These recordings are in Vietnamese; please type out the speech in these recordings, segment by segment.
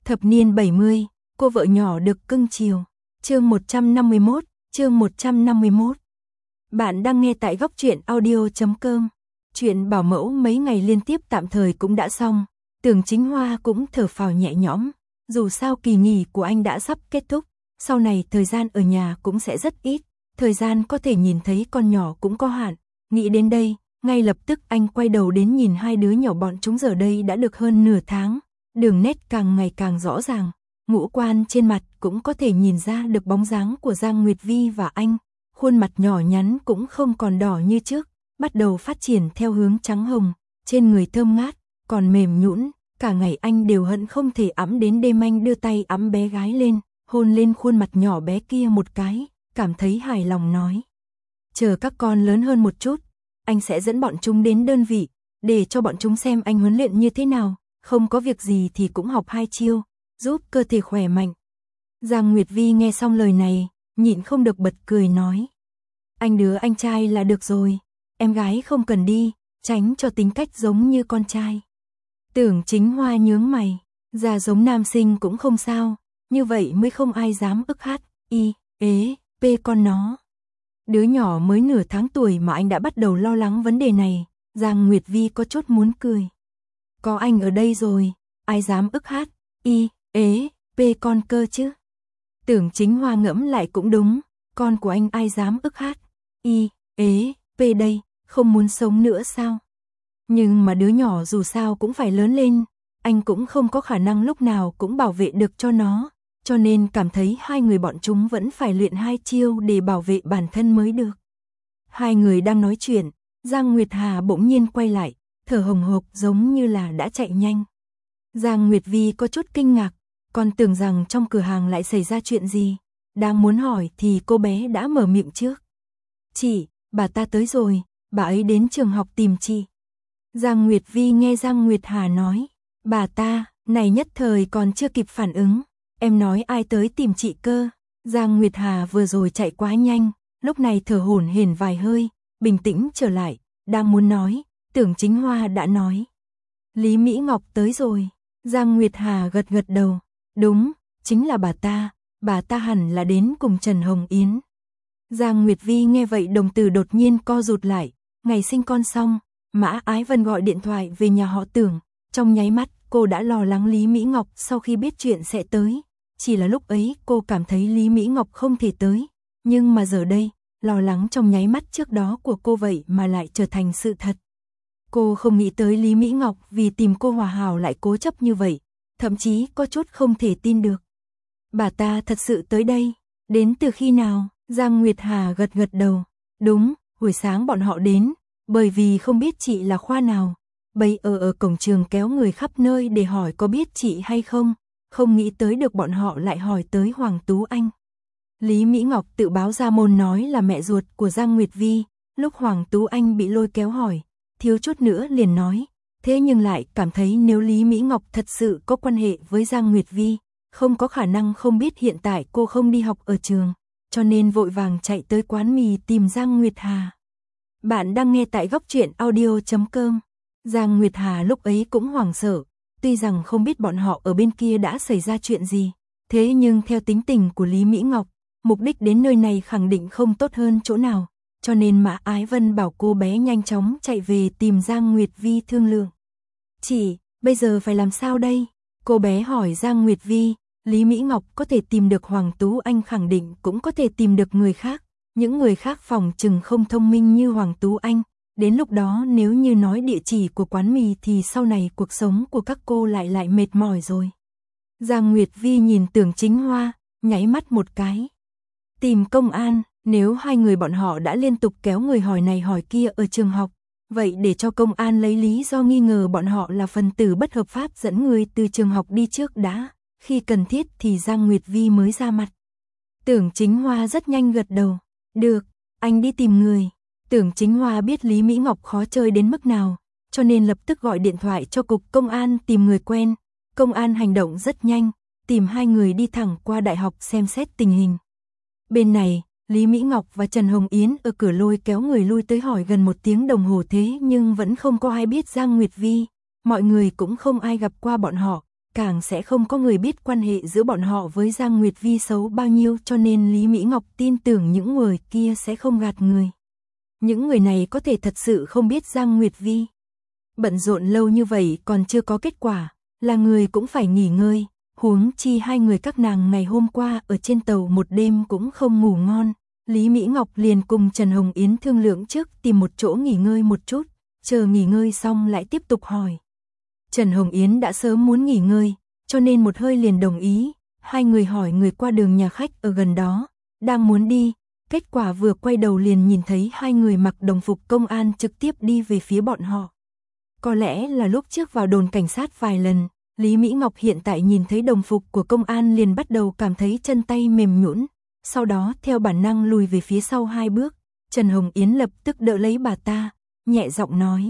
Thập niên 70, cô vợ nhỏ được cưng chiều. Chương 151, chương 151. Bạn đang nghe tại góc truyện audio.com. Chuyện bảo mẫu mấy ngày liên tiếp tạm thời cũng đã xong. Tưởng Chính Hoa cũng thở phào nhẹ nhõm. Dù sao kỳ nghỉ của anh đã sắp kết thúc, sau này thời gian ở nhà cũng sẽ rất ít. Thời gian có thể nhìn thấy con nhỏ cũng có hạn. Nghĩ đến đây, ngay lập tức anh quay đầu đến nhìn hai đứa nhỏ bọn chúng giờ đây đã được hơn nửa tháng. Đường nét càng ngày càng rõ ràng, ngũ quan trên mặt cũng có thể nhìn ra được bóng dáng của Giang Nguyệt Vi và anh. Khuôn mặt nhỏ nhắn cũng không còn đỏ như trước, bắt đầu phát triển theo hướng trắng hồng, trên người thơm ngát, còn mềm nhũn. Cả ngày anh đều hận không thể ẵm đến đêm anh đưa tay ẵm bé gái lên, hôn lên khuôn mặt nhỏ bé kia một cái, cảm thấy hài lòng nói. Chờ các con lớn hơn một chút, anh sẽ dẫn bọn chúng đến đơn vị, để cho bọn chúng xem anh huấn luyện như thế nào, không có việc gì thì cũng học hai chiêu, giúp cơ thể khỏe mạnh. Giang Nguyệt Vi nghe xong lời này, nhịn không được bật cười nói. Anh đứa anh trai là được rồi, em gái không cần đi, tránh cho tính cách giống như con trai. Tưởng Chính Hoa nhướng mày, già giống nam sinh cũng không sao, như vậy mới không ai dám ức hát, con nó. Đứa nhỏ mới nửa tháng tuổi mà anh đã bắt đầu lo lắng vấn đề này, Giang Nguyệt Vi có chút muốn cười. Có anh ở đây rồi, ai dám ức hát, con cơ chứ. Tưởng Chính Hoa ngẫm lại cũng đúng, con của anh ai dám ức hát, đây, không muốn sống nữa sao? Nhưng mà đứa nhỏ dù sao cũng phải lớn lên, anh cũng không có khả năng lúc nào cũng bảo vệ được cho nó, cho nên cảm thấy hai người bọn chúng vẫn phải luyện hai chiêu để bảo vệ bản thân mới được. Hai người đang nói chuyện, Giang Nguyệt Hà bỗng nhiên quay lại, thở hồng hộc giống như là đã chạy nhanh. Giang Nguyệt Vi có chút kinh ngạc, còn tưởng rằng trong cửa hàng lại xảy ra chuyện gì, đang muốn hỏi thì cô bé đã mở miệng trước. Chị, bà ta tới rồi, bà ấy đến trường học tìm chị. Giang Nguyệt Vi nghe Giang Nguyệt Hà nói, bà ta, này nhất thời còn chưa kịp phản ứng, em nói ai tới tìm chị cơ. Giang Nguyệt Hà vừa rồi chạy quá nhanh, lúc này thở hổn hển vài hơi, bình tĩnh trở lại, đang muốn nói, Tưởng Chính Hoa đã nói. Lý Mỹ Ngọc tới rồi. Giang Nguyệt Hà gật gật đầu, đúng, chính là bà ta hẳn là đến cùng Trần Hồng Yến. Giang Nguyệt Vi nghe vậy đồng tử đột nhiên co rụt lại, ngày sinh con xong, Mã Ái Vân gọi điện thoại về nhà họ Tưởng, trong nháy mắt cô đã lo lắng Lý Mỹ Ngọc sau khi biết chuyện sẽ tới, chỉ là lúc ấy cô cảm thấy Lý Mỹ Ngọc không thể tới, nhưng mà giờ đây, lo lắng trong nháy mắt trước đó của cô vậy mà lại trở thành sự thật. Cô không nghĩ tới Lý Mỹ Ngọc vì tìm cô hòa hảo lại cố chấp như vậy, thậm chí có chút không thể tin được. Bà ta thật sự tới đây, đến từ khi nào? Giang Nguyệt Hà gật gật đầu, đúng, buổi sáng bọn họ đến, bởi vì không biết chị là khoa nào, bây ở cổng trường kéo người khắp nơi để hỏi có biết chị hay không, không nghĩ tới được bọn họ lại hỏi tới Hoàng Tú Anh. Lý Mỹ Ngọc tự báo ra môn nói là mẹ ruột của Giang Nguyệt Vi, lúc Hoàng Tú Anh bị lôi kéo hỏi, thiếu chút nữa liền nói, thế nhưng lại cảm thấy nếu Lý Mỹ Ngọc thật sự có quan hệ với Giang Nguyệt Vi, không có khả năng không biết hiện tại cô không đi học ở trường, cho nên vội vàng chạy tới quán mì tìm Giang Nguyệt Hà. Bạn đang nghe tại góc truyện audio.com. Giang Nguyệt Hà lúc ấy cũng hoảng sợ, tuy rằng không biết bọn họ ở bên kia đã xảy ra chuyện gì, thế nhưng theo tính tình của Lý Mỹ Ngọc, mục đích đến nơi này khẳng định không tốt hơn chỗ nào, cho nên Mã Ái Vân bảo cô bé nhanh chóng chạy về tìm Giang Nguyệt Vi thương lượng. Chị, bây giờ phải làm sao đây? Cô bé hỏi Giang Nguyệt Vi. Lý Mỹ Ngọc có thể tìm được Hoàng Tú Anh khẳng định cũng có thể tìm được người khác, những người khác phòng chừng không thông minh như Hoàng Tú Anh, đến lúc đó nếu như nói địa chỉ của quán mì thì sau này cuộc sống của các cô lại mệt mỏi rồi. Giang Nguyệt Vi nhìn Tưởng Chính Hoa, nháy mắt một cái. Tìm công an, nếu hai người bọn họ đã liên tục kéo người hỏi này hỏi kia ở trường học, vậy để cho công an lấy lý do nghi ngờ bọn họ là phần tử bất hợp pháp dẫn người từ trường học đi trước đã. Khi cần thiết thì Giang Nguyệt Vi mới ra mặt. Tưởng Chính Hoa rất nhanh gật đầu. Được, anh đi tìm người. Tưởng Chính Hoa biết Lý Mỹ Ngọc khó chơi đến mức nào, cho nên lập tức gọi điện thoại cho cục công an tìm người quen. Công an hành động rất nhanh, tìm hai người đi thẳng qua đại học xem xét tình hình. Bên này, Lý Mỹ Ngọc và Trần Hồng Yến ở cửa lôi kéo người lui tới hỏi gần 1 tiếng đồng hồ thế nhưng vẫn không có ai biết Giang Nguyệt Vi. Mọi người cũng không ai gặp qua bọn họ. càng sẽ không có người biết quan hệ giữa bọn họ với Giang Nguyệt Vi xấu bao nhiêu, cho nên Lý Mỹ Ngọc tin tưởng những người kia sẽ không gạt người. Những người này có thể thật sự không biết Giang Nguyệt Vi. Bận rộn lâu như vậy còn chưa có kết quả, là người cũng phải nghỉ ngơi, huống chi hai người các nàng ngày hôm qua ở trên tàu một đêm cũng không ngủ ngon. Lý Mỹ Ngọc liền cùng Trần Hồng Yến thương lượng trước tìm một chỗ nghỉ ngơi một chút, chờ nghỉ ngơi xong lại tiếp tục hỏi. Trần Hồng Yến đã sớm muốn nghỉ ngơi, cho nên một hơi liền đồng ý, hai người hỏi người qua đường nhà khách ở gần đó, đang muốn đi, kết quả vừa quay đầu liền nhìn thấy hai người mặc đồng phục công an trực tiếp đi về phía bọn họ. Có lẽ là lúc trước vào đồn cảnh sát vài lần, Lý Mỹ Ngọc hiện tại nhìn thấy đồng phục của công an liền bắt đầu cảm thấy chân tay mềm nhũn, sau đó theo bản năng lùi về phía sau hai bước. Trần Hồng Yến lập tức đỡ lấy bà ta, nhẹ giọng nói: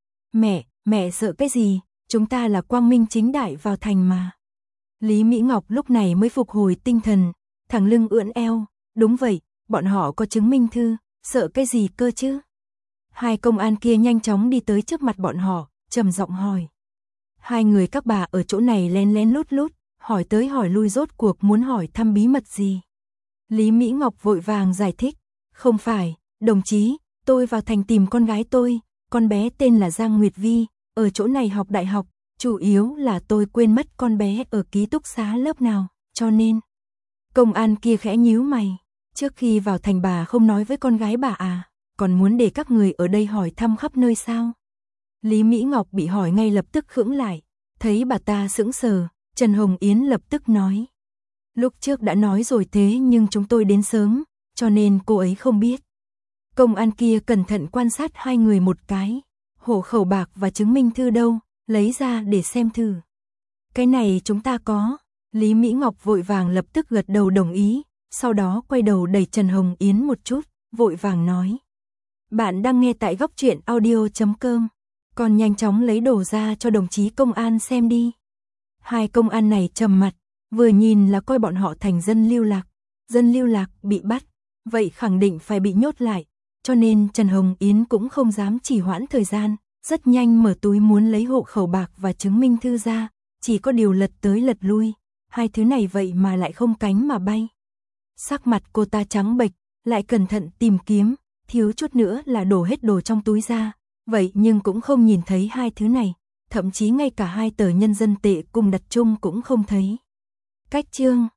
Mẹ sợ cái gì, chúng ta là quang minh chính đại vào thành mà. Lý Mỹ Ngọc lúc này mới phục hồi tinh thần, thẳng lưng ưỡn eo, đúng vậy, bọn họ có chứng minh thư, sợ cái gì cơ chứ. Hai công an kia nhanh chóng đi tới trước mặt bọn họ, trầm giọng hỏi. Hai người các bà ở chỗ này lén lén lút lút, hỏi tới hỏi lui rốt cuộc muốn hỏi thăm bí mật gì. Lý Mỹ Ngọc vội vàng giải thích, không phải, đồng chí, tôi vào thành tìm con gái tôi, con bé tên là Giang Nguyệt Vi, ở chỗ này học đại học, chủ yếu là tôi quên mất con bé ở ký túc xá lớp nào, cho nên. Công an kia khẽ nhíu mày, trước khi vào thành bà không nói với con gái bà à, còn muốn để các người ở đây hỏi thăm khắp nơi sao? Lý Mỹ Ngọc bị hỏi ngay lập tức khựng lại, thấy bà ta sững sờ, Trần Hồng Yến lập tức nói. Lúc trước đã nói rồi thế nhưng chúng tôi đến sớm, cho nên cô ấy không biết. Công an kia cẩn thận quan sát hai người một cái, hộ khẩu bạc và chứng minh thư đâu, lấy ra để xem thử. Cái này chúng ta có. Lý Mỹ Ngọc vội vàng lập tức gật đầu đồng ý, sau đó quay đầu đẩy Trần Hồng Yến một chút, vội vàng nói. Bạn đang nghe tại Góc Truyện Audio.com, còn nhanh chóng lấy đồ ra cho đồng chí công an xem đi. Hai công an này trầm mặt, vừa nhìn là coi bọn họ thành dân lưu lạc bị bắt, vậy khẳng định phải bị nhốt lại, cho nên Trần Hồng Yến cũng không dám trì hoãn thời gian, rất nhanh mở túi muốn lấy hộ khẩu bạc và chứng minh thư ra, chỉ có điều lật tới lật lui, hai thứ này vậy mà lại không cánh mà bay. Sắc mặt cô ta trắng bệch, lại cẩn thận tìm kiếm, thiếu chút nữa là đổ hết đồ trong túi ra, vậy nhưng cũng không nhìn thấy hai thứ này, thậm chí ngay cả hai tờ nhân dân tệ cùng đặt chung cũng không thấy. Cách chương